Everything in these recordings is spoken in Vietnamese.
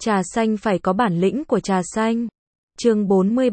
Trà xanh phải có bản lĩnh của trà xanh. Chương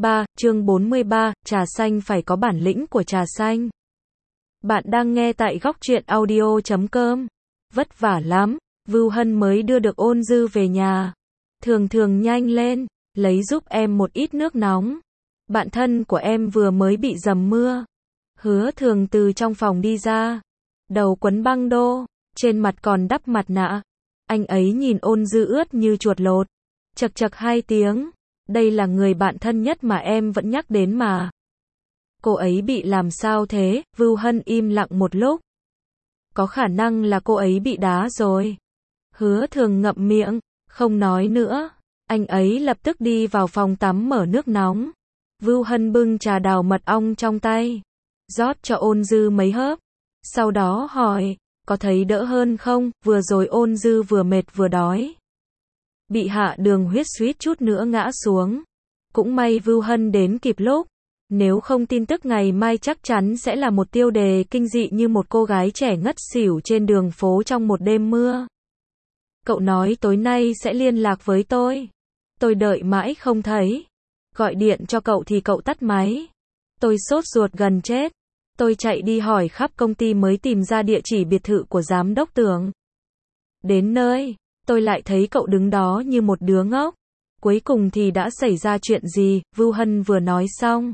43, trà xanh phải có bản lĩnh của trà xanh. Bạn đang nghe tại góc truyện audio.com. Vất vả lắm, Vưu Hân mới đưa được Ôn Dư về nhà. Thường nhanh lên, lấy giúp em một ít nước nóng. Bạn thân của em vừa mới bị dầm mưa. Hứa Thường từ trong phòng đi ra. Đầu quấn băng đô, trên mặt còn đắp mặt nạ. Anh ấy nhìn Ôn Dư ướt như chuột lột. Chậc chậc 2 tiếng. Đây là người bạn thân nhất mà em vẫn nhắc đến mà. Cô ấy bị làm sao thế? Vưu Hân im lặng một lúc. Có khả năng là cô ấy bị đá rồi. Hứa Thường ngậm miệng, không nói nữa. Anh ấy lập tức đi vào phòng tắm mở nước nóng. Vưu Hân bưng trà đào mật ong trong tay, rót cho Ôn Dư mấy hớp. Sau đó hỏi, có thấy đỡ hơn không? Vừa rồi Ôn Dư vừa mệt vừa đói. Bị hạ đường huyết suýt chút nữa ngã xuống. Cũng may Vưu Hân đến kịp lúc. Nếu không tin tức ngày mai chắc chắn sẽ là một tiêu đề kinh dị như một cô gái trẻ ngất xỉu trên đường phố trong một đêm mưa. Cậu nói tối nay sẽ liên lạc với tôi. Tôi đợi mãi không thấy. Gọi điện cho cậu thì cậu tắt máy. Tôi sốt ruột gần chết. Tôi chạy đi hỏi khắp công ty mới tìm ra địa chỉ biệt thự của giám đốc Tưởng. Đến nơi, tôi lại thấy cậu đứng đó như một đứa ngốc. Cuối cùng thì đã xảy ra chuyện gì? Vưu Hân vừa nói xong.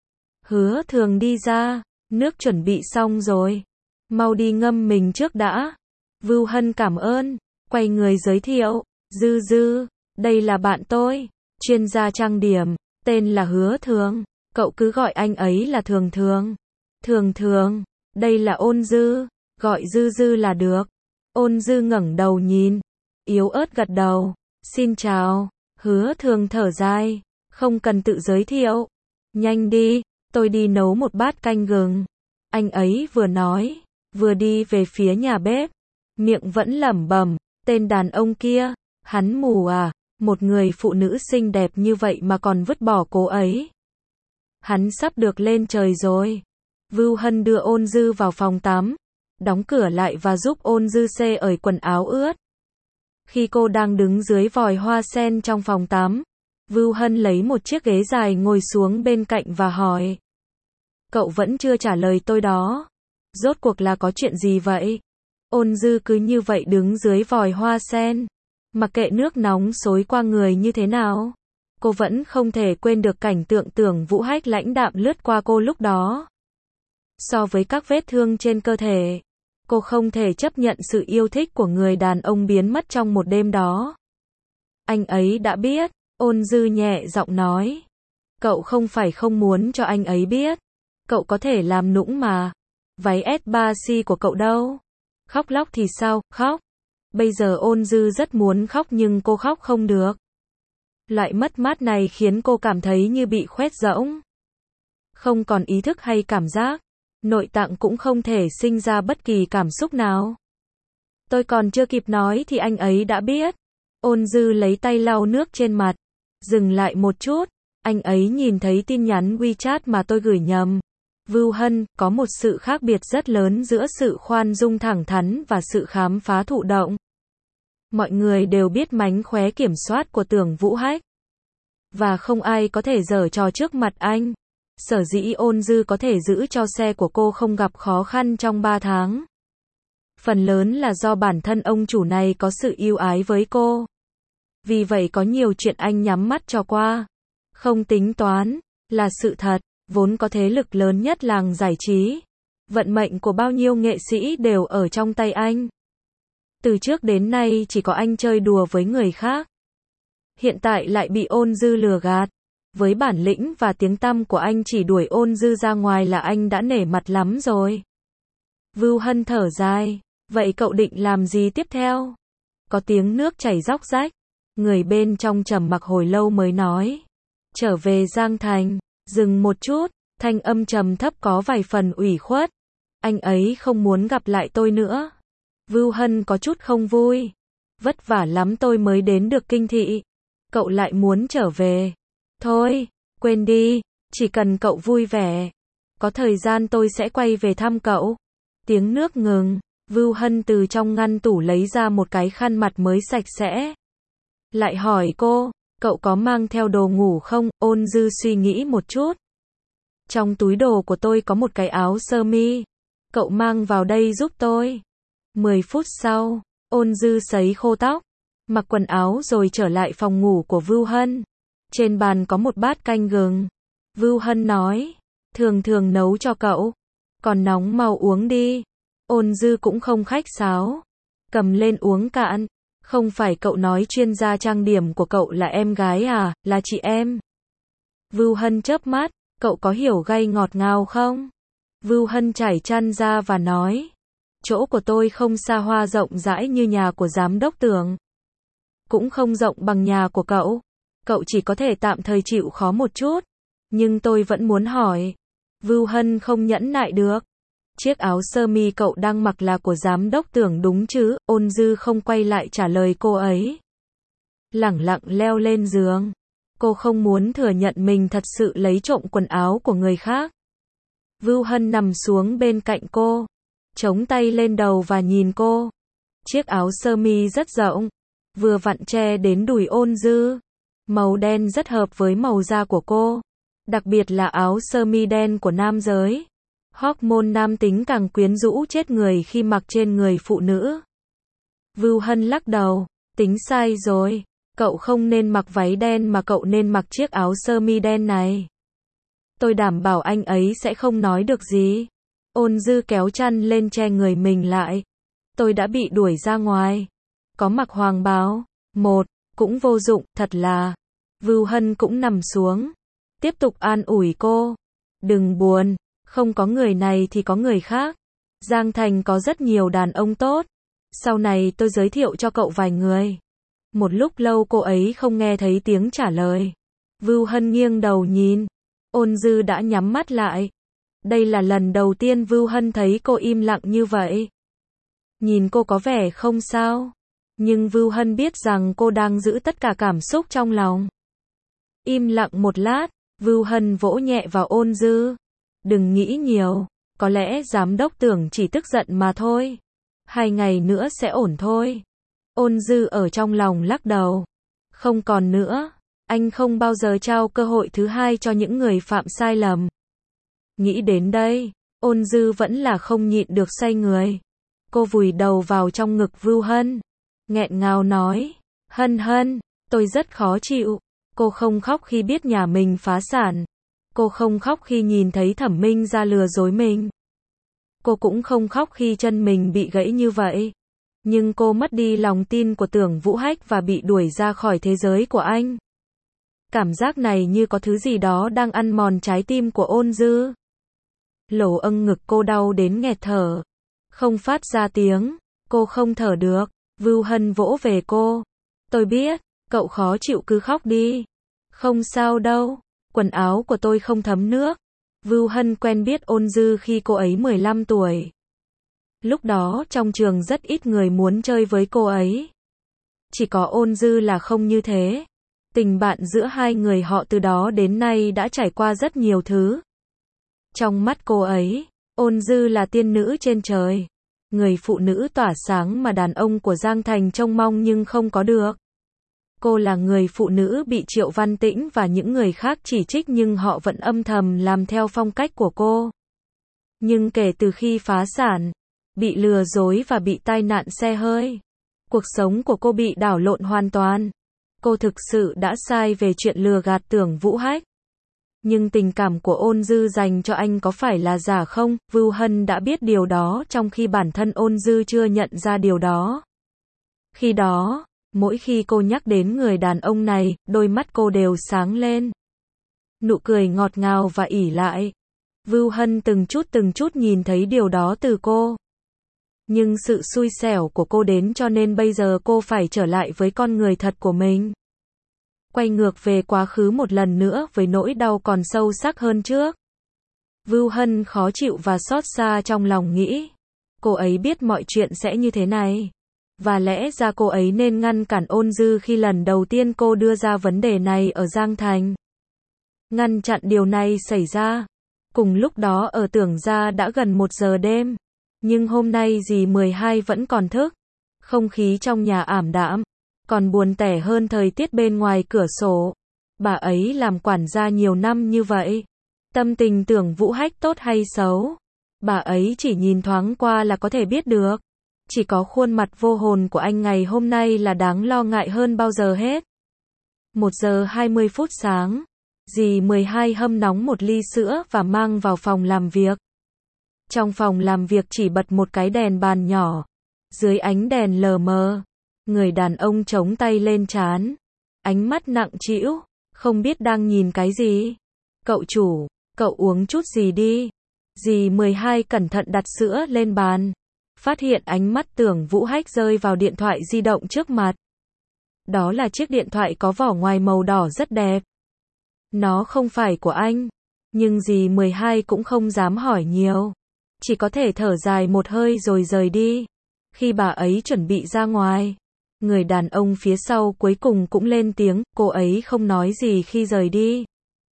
Hứa Thường đi ra, nước chuẩn bị xong rồi. Mau đi ngâm mình trước đã. Vưu Hân cảm ơn, quay người giới thiệu. Dư, đây là bạn tôi, chuyên gia trang điểm, tên là Hứa Thường. Cậu cứ gọi anh ấy là Thường. Thường, đây là Ôn Dư, gọi Dư là được. Ôn Dư ngẩng đầu nhìn, yếu ớt gật đầu. Xin chào. Hứa Thường thở dài, không cần tự giới thiệu. Nhanh đi, tôi đi nấu một bát canh gừng. Anh ấy vừa nói, vừa đi về phía nhà bếp. Miệng vẫn lẩm bẩm, tên đàn ông kia, hắn mù à, một người phụ nữ xinh đẹp như vậy mà còn vứt bỏ cô ấy. Hắn sắp được lên trời rồi. Vưu Hân đưa Ôn Dư vào phòng tắm, đóng cửa lại và giúp Ôn Dư xê ởi quần áo ướt. Khi cô đang đứng dưới vòi hoa sen trong phòng tắm, Vưu Hân lấy một chiếc ghế dài ngồi xuống bên cạnh và hỏi. Cậu vẫn chưa trả lời tôi đó. Rốt cuộc là có chuyện gì vậy? Ôn Dư cứ như vậy đứng dưới vòi hoa sen, mặc kệ nước nóng xối qua người như thế nào. Cô vẫn không thể quên được cảnh tượng Tưởng Vũ Hách lãnh đạm lướt qua cô lúc đó. So với các vết thương trên cơ thể, cô không thể chấp nhận sự yêu thích của người đàn ông biến mất trong một đêm đó. Anh ấy đã biết, Ôn Dư nhẹ giọng nói. Cậu không phải không muốn cho anh ấy biết. Cậu có thể làm nũng mà. Váy S3C của cậu đâu? Khóc lóc thì sao? Khóc. Bây giờ Ôn Dư rất muốn khóc nhưng cô khóc không được. Loại mất mát này khiến cô cảm thấy như bị khoét rỗng. Không còn ý thức hay cảm giác. Nội tạng cũng không thể sinh ra bất kỳ cảm xúc nào. Tôi còn chưa kịp nói thì anh ấy đã biết. Ôn Dư lấy tay lau nước trên mặt. Dừng lại một chút. Anh ấy nhìn thấy tin nhắn WeChat mà tôi gửi nhầm. Vưu Hân, có một sự khác biệt rất lớn giữa sự khoan dung thẳng thắn và sự khám phá thụ động. Mọi người đều biết mánh khóe kiểm soát của Tưởng Vũ Hách. Và không ai có thể giở trò trước mặt anh. Sở dĩ Ôn Dư có thể giữ cho xe của cô không gặp khó khăn trong 3 tháng. Phần lớn là do bản thân ông chủ này có sự yêu ái với cô. Vì vậy có nhiều chuyện anh nhắm mắt cho qua. Không tính toán, là sự thật, vốn có thế lực lớn nhất làng giải trí. Vận mệnh của bao nhiêu nghệ sĩ đều ở trong tay anh. Từ trước đến nay chỉ có anh chơi đùa với người khác. Hiện tại lại bị Ôn Dư lừa gạt. Với bản lĩnh và tiếng tăm của anh chỉ đuổi Ôn Dư ra ngoài là anh đã nể mặt lắm rồi. Vưu Hân thở dài. Vậy cậu định làm gì tiếp theo? Có tiếng nước chảy róc rách. Người bên trong trầm mặc hồi lâu mới nói. Trở về Giang Thành. Dừng một chút. Thanh âm trầm thấp có vài phần ủy khuất. Anh ấy không muốn gặp lại tôi nữa. Vưu Hân có chút không vui. Vất vả lắm tôi mới đến được Kinh Thị. Cậu lại muốn trở về. Thôi, quên đi. Chỉ cần cậu vui vẻ. Có thời gian tôi sẽ quay về thăm cậu. Tiếng nước ngừng. Vưu Hân từ trong ngăn tủ lấy ra một cái khăn mặt mới sạch sẽ. Lại hỏi cô, cậu có mang theo đồ ngủ không? Ôn Dư suy nghĩ một chút. Trong túi đồ của tôi có một cái áo sơ mi. Cậu mang vào đây giúp tôi. 10 phút sau, Ôn Dư sấy khô tóc, mặc quần áo rồi trở lại phòng ngủ của Vưu Hân. Trên bàn có một bát canh gừng. Vưu Hân nói, thường thường nấu cho cậu. Còn nóng mau uống đi. Ôn Dư cũng không khách sáo. Cầm lên uống cạn. Không phải cậu nói chuyên gia trang điểm của cậu là em gái à, là chị em. Vưu Hân chớp mắt, cậu có hiểu gay ngọt ngào không? Vưu Hân trải chăn ra và nói, chỗ của tôi không xa hoa rộng rãi như nhà của giám đốc Tưởng. Cũng không rộng bằng nhà của cậu. Cậu chỉ có thể tạm thời chịu khó một chút. Nhưng tôi vẫn muốn hỏi. Vưu Hân không nhẫn nại được. Chiếc áo sơ mi cậu đang mặc là của giám đốc Tưởng đúng chứ? Ôn Dư không quay lại trả lời cô ấy. Lẳng lặng leo lên giường. Cô không muốn thừa nhận mình thật sự lấy trộm quần áo của người khác. Vưu Hân nằm xuống bên cạnh cô, chống tay lên đầu và nhìn cô. Chiếc áo sơ mi rất rộng, vừa vặn che đến đùi Ôn Dư. Màu đen rất hợp với màu da của cô, đặc biệt là áo sơ mi đen của nam giới. Hormone nam tính càng quyến rũ chết người khi mặc trên người phụ nữ. Vưu Hân lắc đầu, tính sai rồi, cậu không nên mặc váy đen mà cậu nên mặc chiếc áo sơ mi đen này. Tôi đảm bảo anh ấy sẽ không nói được gì. Ôn Dư kéo chăn lên che người mình lại. Tôi đã bị đuổi ra ngoài. Có mặc hoàng bào. Cũng vô dụng, thật là. Vưu Hân cũng nằm xuống. Tiếp tục an ủi cô. Đừng buồn, không có người này thì có người khác. Giang Thành có rất nhiều đàn ông tốt. Sau này tôi giới thiệu cho cậu vài người. Một lúc lâu cô ấy không nghe thấy tiếng trả lời. Vưu Hân nghiêng đầu nhìn. Ôn Dư đã nhắm mắt lại. Đây là lần đầu tiên Vưu Hân thấy cô im lặng như vậy. Nhìn cô có vẻ không sao. Nhưng Vưu Hân biết rằng cô đang giữ tất cả cảm xúc trong lòng. Im lặng một lát, Vưu Hân vỗ nhẹ vào Ôn Dư. Đừng nghĩ nhiều, có lẽ giám đốc Tưởng chỉ tức giận mà thôi. 2 ngày nữa sẽ ổn thôi. Ôn Dư ở trong lòng lắc đầu. Không còn nữa, anh không bao giờ trao cơ hội thứ hai cho những người phạm sai lầm. Nghĩ đến đây, Ôn Dư vẫn là không nhịn được say người. Cô vùi đầu vào trong ngực Vưu Hân, nghẹn ngào nói, Hân, tôi rất khó chịu. Cô không khóc khi biết nhà mình phá sản. Cô không khóc khi nhìn thấy Thẩm Minh ra lừa dối mình. Cô cũng không khóc khi chân mình bị gãy như vậy. Nhưng cô mất đi lòng tin của Tưởng Vũ Hách và bị đuổi ra khỏi thế giới của anh. Cảm giác này như có thứ gì đó đang ăn mòn trái tim của Ôn Dư. Lỗ âng ngực cô đau đến nghẹt thở. Không phát ra tiếng, cô không thở được. Vưu Hân vỗ về cô. Tôi biết, cậu khó chịu cứ khóc đi. Không sao đâu, quần áo của tôi không thấm nước. Vưu Hân quen biết Ôn Dư khi cô ấy 15 tuổi. Lúc đó trong trường rất ít người muốn chơi với cô ấy. Chỉ có Ôn Dư là không như thế. Tình bạn giữa hai người họ từ đó đến nay đã trải qua rất nhiều thứ. Trong mắt cô ấy, Ôn Dư là tiên nữ trên trời. Người phụ nữ tỏa sáng mà đàn ông của Giang Thành trông mong nhưng không có được. Cô là người phụ nữ bị Triệu Văn Tĩnh và những người khác chỉ trích nhưng họ vẫn âm thầm làm theo phong cách của cô. Nhưng kể từ khi phá sản, bị lừa dối và bị tai nạn xe hơi, cuộc sống của cô bị đảo lộn hoàn toàn. Cô thực sự đã sai về chuyện lừa gạt Tưởng Vũ Hách. Nhưng tình cảm của Ôn Dư dành cho anh có phải là giả không? Vưu Hân đã biết điều đó trong khi bản thân Ôn Dư chưa nhận ra điều đó. Khi đó, mỗi khi cô nhắc đến người đàn ông này, đôi mắt cô đều sáng lên. Nụ cười ngọt ngào và ỷ lại. Vưu Hân từng chút nhìn thấy điều đó từ cô. Nhưng sự xui xẻo của cô đến cho nên bây giờ cô phải trở lại với con người thật của mình. Quay ngược về quá khứ một lần nữa với nỗi đau còn sâu sắc hơn trước. Vưu Hân khó chịu và xót xa trong lòng nghĩ. Cô ấy biết mọi chuyện sẽ như thế này. Và lẽ ra cô ấy nên ngăn cản Ôn Dư khi lần đầu tiên cô đưa ra vấn đề này ở Giang Thành. Ngăn chặn điều này xảy ra. Cùng lúc đó ở Tưởng gia đã gần 1 giờ đêm. Nhưng hôm nay dì 12 vẫn còn thức. Không khí trong nhà ảm đạm. Còn buồn tẻ hơn thời tiết bên ngoài cửa sổ. Bà ấy làm quản gia nhiều năm như vậy. Tâm tình Tưởng Vũ Hách tốt hay xấu, bà ấy chỉ nhìn thoáng qua là có thể biết được. Chỉ có khuôn mặt vô hồn của anh ngày hôm nay là đáng lo ngại hơn bao giờ hết. 1 giờ 20 phút sáng, dì 12 hâm nóng một ly sữa và mang vào phòng làm việc. Trong phòng làm việc chỉ bật một cái đèn bàn nhỏ. Dưới ánh đèn lờ mờ, người đàn ông chống tay lên trán, ánh mắt nặng trĩu, không biết đang nhìn cái gì. Cậu chủ, cậu uống chút gì đi. Dì 12 cẩn thận đặt sữa lên bàn, phát hiện ánh mắt Tưởng Vũ Hách rơi vào điện thoại di động trước mặt. Đó là chiếc điện thoại có vỏ ngoài màu đỏ rất đẹp. Nó không phải của anh, nhưng dì 12 cũng không dám hỏi nhiều, chỉ có thể thở dài một hơi rồi rời đi. Khi bà ấy chuẩn bị ra ngoài, người đàn ông phía sau cuối cùng cũng lên tiếng, cô ấy không nói gì khi rời đi.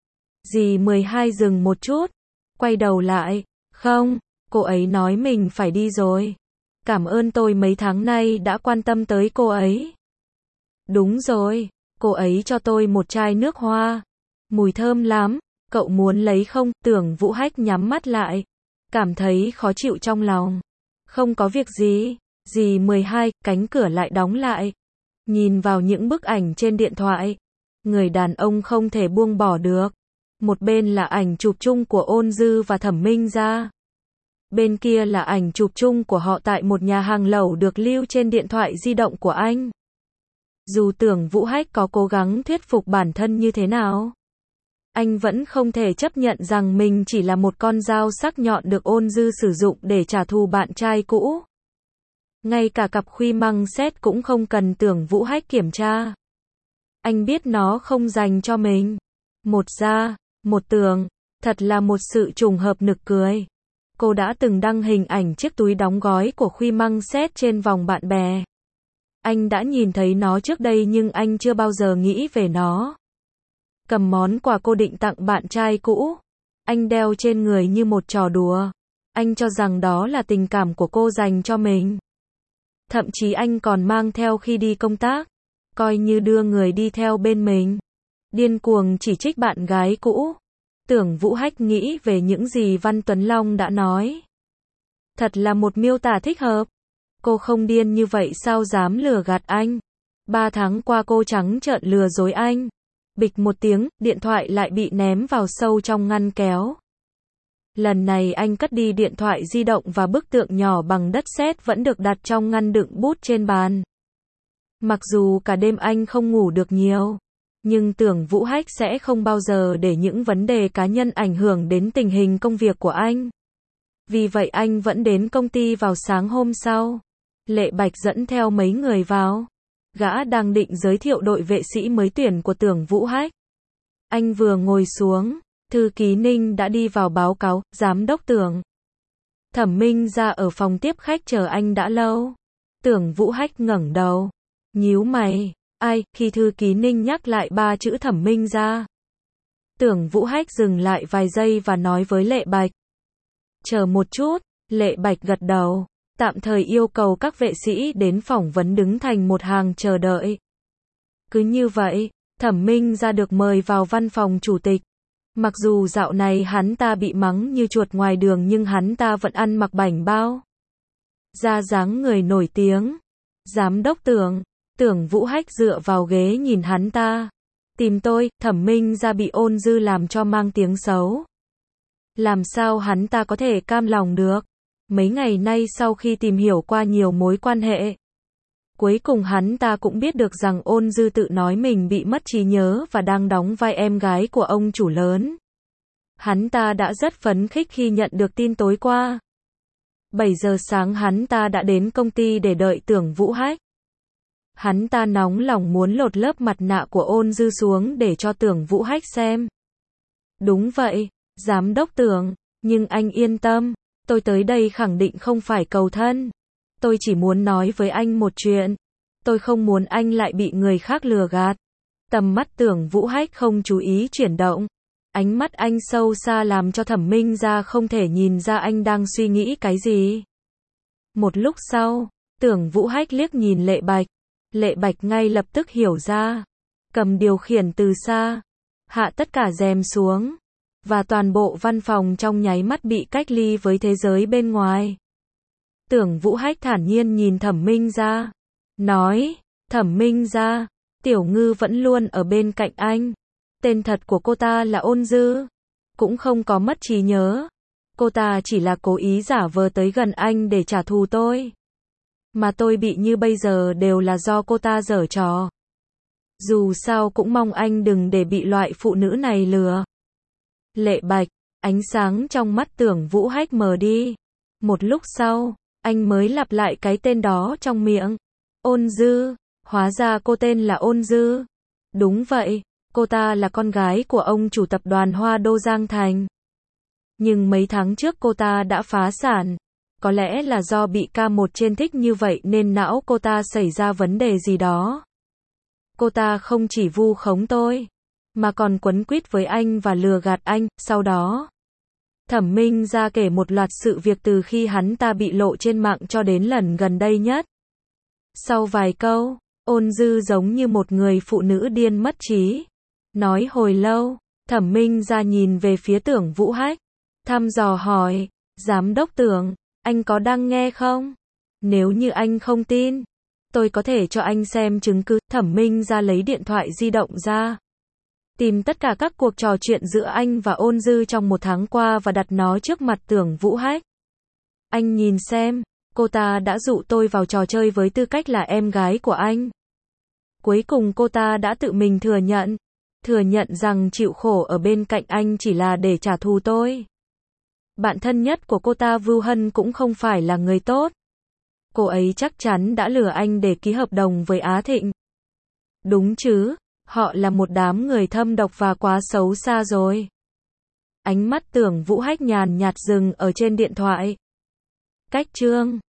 Dì 12 dừng một chút, quay đầu lại, không, cô ấy nói mình phải đi rồi. Cảm ơn tôi mấy tháng nay đã quan tâm tới cô ấy. Đúng rồi, cô ấy cho tôi một chai nước hoa. Mùi thơm lắm, cậu muốn lấy không? Tưởng Vũ Hách nhắm mắt lại, cảm thấy khó chịu trong lòng. Không có việc gì. Dì 12, cánh cửa lại đóng lại. Nhìn vào những bức ảnh trên điện thoại, người đàn ông không thể buông bỏ được. Một bên là ảnh chụp chung của Ôn Dư và Thẩm Minh Gia. Bên kia là ảnh chụp chung của họ tại một nhà hàng lẩu được lưu trên điện thoại di động của anh. Dù Tưởng Vũ Hách có cố gắng thuyết phục bản thân như thế nào, anh vẫn không thể chấp nhận rằng mình chỉ là một con dao sắc nhọn được Ôn Dư sử dụng để trả thù bạn trai cũ. Ngay cả cặp khuy măng xét cũng không cần Tưởng Vũ Hách kiểm tra. Anh biết nó không dành cho mình. Một da, một tường, thật là một sự trùng hợp nực cười. Cô đã từng đăng hình ảnh chiếc túi đóng gói của khuy măng xét trên vòng bạn bè. Anh đã nhìn thấy nó trước đây nhưng anh chưa bao giờ nghĩ về nó. Cầm món quà cô định tặng bạn trai cũ, anh đeo trên người như một trò đùa. Anh cho rằng đó là tình cảm của cô dành cho mình. Thậm chí anh còn mang theo khi đi công tác, coi như đưa người đi theo bên mình. Điên cuồng chỉ trích bạn gái cũ. Tưởng Vũ Hách nghĩ về những gì Văn Tuấn Long đã nói. Thật là một miêu tả thích hợp. Cô không điên như vậy sao dám lừa gạt anh. 3 tháng qua cô trắng trợn lừa dối anh. Bịch một tiếng, điện thoại lại bị ném vào sâu trong ngăn kéo. Lần này anh cất đi điện thoại di động và bức tượng nhỏ bằng đất sét vẫn được đặt trong ngăn đựng bút trên bàn. Mặc dù cả đêm anh không ngủ được nhiều, nhưng Tưởng Vũ Hách sẽ không bao giờ để những vấn đề cá nhân ảnh hưởng đến tình hình công việc của anh. Vì vậy anh vẫn đến công ty vào sáng hôm sau. Lệ Bạch dẫn theo mấy người vào. Gã đang định giới thiệu đội vệ sĩ mới tuyển của Tưởng Vũ Hách. Anh vừa ngồi xuống, thư ký Ninh đã đi vào báo cáo, giám đốc Tưởng. Thẩm Minh Gia ở phòng tiếp khách chờ anh đã lâu. Tưởng Vũ Hách ngẩng đầu, nhíu mày, ai? Khi thư ký Ninh nhắc lại 3 chữ Thẩm Minh Gia, Tưởng Vũ Hách dừng lại vài giây và nói với Lệ Bạch. Chờ một chút. Lệ Bạch gật đầu, tạm thời yêu cầu các vệ sĩ đến phỏng vấn đứng thành một hàng chờ đợi. Cứ như vậy, Thẩm Minh Gia được mời vào văn phòng chủ tịch. Mặc dù dạo này hắn ta bị mắng như chuột ngoài đường nhưng hắn ta vẫn ăn mặc bảnh bao. Ra dáng người nổi tiếng. Giám đốc Tưởng. Tưởng Vũ Hách dựa vào ghế nhìn hắn ta. Tìm tôi, Thẩm Minh Gia bị Ôn Dư làm cho mang tiếng xấu. Làm sao hắn ta có thể cam lòng được? Mấy ngày nay sau khi tìm hiểu qua nhiều mối quan hệ, cuối cùng hắn ta cũng biết được rằng Ôn Dư tự nói mình bị mất trí nhớ và đang đóng vai em gái của ông chủ lớn. Hắn ta đã rất phấn khích khi nhận được tin tối qua. 7 giờ sáng hắn ta đã đến công ty để đợi Tưởng Vũ Hách. Hắn ta nóng lòng muốn lột lớp mặt nạ của Ôn Dư xuống để cho Tưởng Vũ Hách xem. Đúng vậy, giám đốc Tưởng, nhưng anh yên tâm, tôi tới đây khẳng định không phải cầu thân. Tôi chỉ muốn nói với anh một chuyện. Tôi không muốn anh lại bị người khác lừa gạt. Tầm mắt Tưởng Vũ Hách không chú ý chuyển động. Ánh mắt anh sâu xa làm cho Thẩm Minh Gia không thể nhìn ra anh đang suy nghĩ cái gì. Một lúc sau, Tưởng Vũ Hách liếc nhìn Lệ Bạch. Lệ Bạch ngay lập tức hiểu ra. Cầm điều khiển từ xa. Hạ tất cả rèm xuống. Và toàn bộ văn phòng trong nháy mắt bị cách ly với thế giới bên ngoài. Tưởng Vũ Hách thản nhiên nhìn Thẩm Minh Gia. Nói, Thẩm Minh Gia, Tiểu Ngư vẫn luôn ở bên cạnh anh. Tên thật của cô ta là Ôn Dư. Cũng không có mất trí nhớ. Cô ta chỉ là cố ý giả vờ tới gần anh để trả thù tôi. Mà tôi bị như bây giờ đều là do cô ta giở trò. Dù sao cũng mong anh đừng để bị loại phụ nữ này lừa. Lệ Bạch, ánh sáng trong mắt Tưởng Vũ Hách mờ đi. Một lúc sau, anh mới lặp lại cái tên đó trong miệng. Ôn Dư, hóa ra cô tên là Ôn Dư. Đúng vậy, cô ta là con gái của ông chủ tập đoàn Hoa Đô Giang Thành. Nhưng mấy tháng trước cô ta đã phá sản. Có lẽ là do bị K1 trên thích như vậy nên não cô ta xảy ra vấn đề gì đó. Cô ta không chỉ vu khống tôi, mà còn quấn quýt với anh và lừa gạt anh. Sau đó, Thẩm Minh Gia kể một loạt sự việc từ khi hắn ta bị lộ trên mạng cho đến lần gần đây nhất. Sau vài câu, Ôn Dư giống như một người phụ nữ điên mất trí. Nói hồi lâu, Thẩm Minh Gia nhìn về phía Tưởng Vũ Hách, thăm dò hỏi, Giám đốc Tưởng, anh có đang nghe không? Nếu như anh không tin, tôi có thể cho anh xem chứng cứ. Thẩm Minh Gia lấy điện thoại di động ra, tìm tất cả các cuộc trò chuyện giữa anh và Ôn Dư trong một tháng qua và đặt nó trước mặt Tưởng Vũ Hách. Anh nhìn xem, cô ta đã dụ tôi vào trò chơi với tư cách là em gái của anh. Cuối cùng cô ta đã tự mình thừa nhận rằng chịu khổ ở bên cạnh anh chỉ là để trả thù tôi. Bạn thân nhất của cô ta Vưu Hân cũng không phải là người tốt. Cô ấy chắc chắn đã lừa anh để ký hợp đồng với Á Thịnh. Đúng chứ, họ là một đám người thâm độc và quá xấu xa rồi. Ánh mắt Tưởng Vũ Hách nhàn nhạt dừng ở trên điện thoại. Cách chương